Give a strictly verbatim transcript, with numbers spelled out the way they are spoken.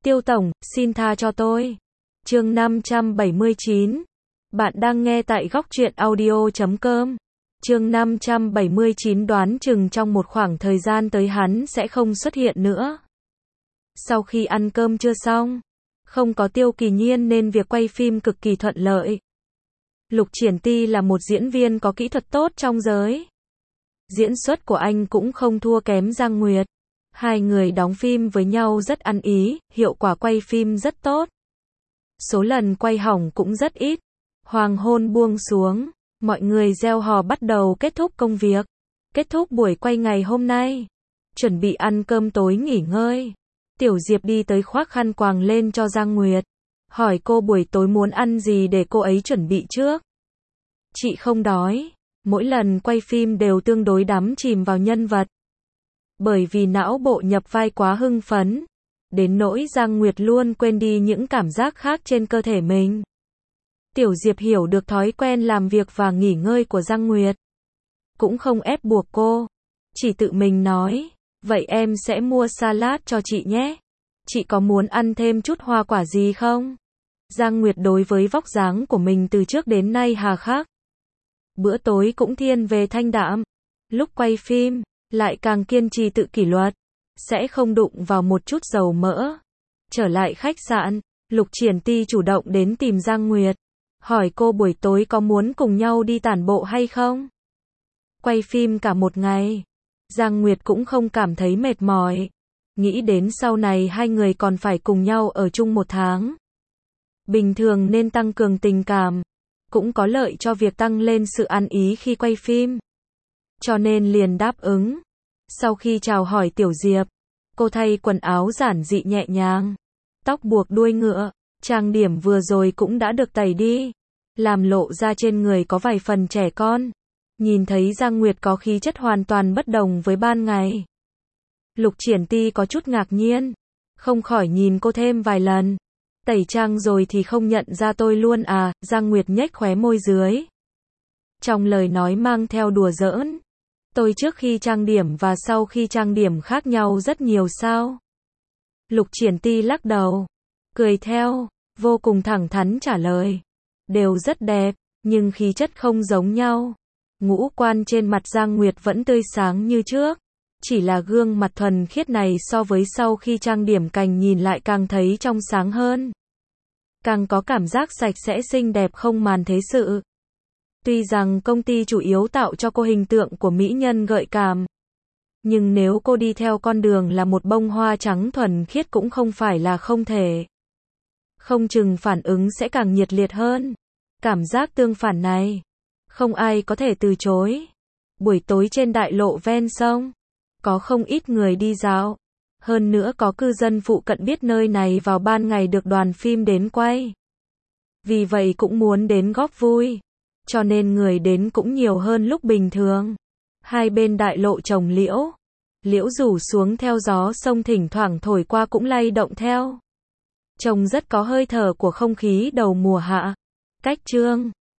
Tiêu tổng, xin tha cho tôi. Chương năm trăm bảy mươi chín. Bạn đang nghe tại góc truyện audio chấm com. Chương năm trăm bảy mươi chín đoán chừng trong một khoảng thời gian tới hắn sẽ không xuất hiện nữa. Sau khi ăn cơm trưa xong, không có Tiêu Kỳ Nhiên nên việc quay phim cực kỳ thuận lợi. Lục Triển Ti là một diễn viên có kỹ thuật tốt trong giới. Diễn xuất của anh cũng không thua kém Giang Nguyệt. Hai người đóng phim với nhau rất ăn ý, hiệu quả quay phim rất tốt. Số lần quay hỏng cũng rất ít. Hoàng hôn buông xuống, mọi người reo hò bắt đầu kết thúc công việc. Kết thúc buổi quay ngày hôm nay. Chuẩn bị ăn cơm tối nghỉ ngơi. Tiểu Diệp đi tới khoác khăn quàng lên cho Giang Nguyệt. Hỏi cô buổi tối muốn ăn gì để cô ấy chuẩn bị trước. Chị không đói. Mỗi lần quay phim đều tương đối đắm chìm vào nhân vật. Bởi vì não bộ nhập vai quá hưng phấn. Đến nỗi Giang Nguyệt luôn quên đi những cảm giác khác trên cơ thể mình. Tiểu Diệp hiểu được thói quen làm việc và nghỉ ngơi của Giang Nguyệt. Cũng không ép buộc cô. Chỉ tự mình nói. Vậy em sẽ mua salad cho chị nhé. Chị có muốn ăn thêm chút hoa quả gì không? Giang Nguyệt đối với vóc dáng của mình từ trước đến nay hà khắc. Bữa tối cũng thiên về thanh đạm. Lúc quay phim, lại càng kiên trì tự kỷ luật. Sẽ không đụng vào một chút dầu mỡ. Trở lại khách sạn, Lục Triển Ti chủ động đến tìm Giang Nguyệt. Hỏi cô buổi tối có muốn cùng nhau đi tản bộ hay không? Quay phim cả một ngày. Giang Nguyệt cũng không cảm thấy mệt mỏi. Nghĩ đến sau này hai người còn phải cùng nhau ở chung một tháng. Bình thường nên tăng cường tình cảm. Cũng có lợi cho việc tăng lên sự ăn ý khi quay phim. Cho nên liền đáp ứng. Sau khi chào hỏi Tiểu Diệp, cô thay quần áo giản dị nhẹ nhàng. Tóc buộc đuôi ngựa, trang điểm vừa rồi cũng đã được tẩy đi. Làm lộ ra trên người có vài phần trẻ con. Nhìn thấy Giang Nguyệt có khí chất hoàn toàn bất đồng với ban ngày. Lục Triển Ti có chút ngạc nhiên. Không khỏi nhìn cô thêm vài lần. Tẩy trang rồi thì không nhận ra tôi luôn à, Giang Nguyệt nhếch khóe môi dưới. Trong lời nói mang theo đùa giỡn. Tôi trước khi trang điểm và sau khi trang điểm khác nhau rất nhiều sao? Lục Triển Ti lắc đầu. Cười theo, vô cùng thẳng thắn trả lời. Đều rất đẹp, nhưng khí chất không giống nhau. Ngũ quan trên mặt Giang Nguyệt vẫn tươi sáng như trước. Chỉ là gương mặt thuần khiết này so với sau khi trang điểm càng nhìn lại càng thấy trong sáng hơn. Càng có cảm giác sạch sẽ xinh đẹp không màn thế sự. Tuy rằng công ty chủ yếu tạo cho cô hình tượng của mỹ nhân gợi cảm. Nhưng nếu cô đi theo con đường là một bông hoa trắng thuần khiết cũng không phải là không thể. Không chừng phản ứng sẽ càng nhiệt liệt hơn. Cảm giác tương phản này, không ai có thể từ chối. Buổi tối trên đại lộ ven sông, có không ít người đi dạo. Hơn nữa có cư dân phụ cận biết nơi này vào ban ngày được đoàn phim đến quay. Vì vậy cũng muốn đến góp vui. Cho nên người đến cũng nhiều hơn lúc bình thường. Hai bên đại lộ trồng liễu. Liễu rủ xuống theo gió sông thỉnh thoảng thổi qua cũng lay động theo. Trông rất có hơi thở của không khí đầu mùa hạ. Cách chương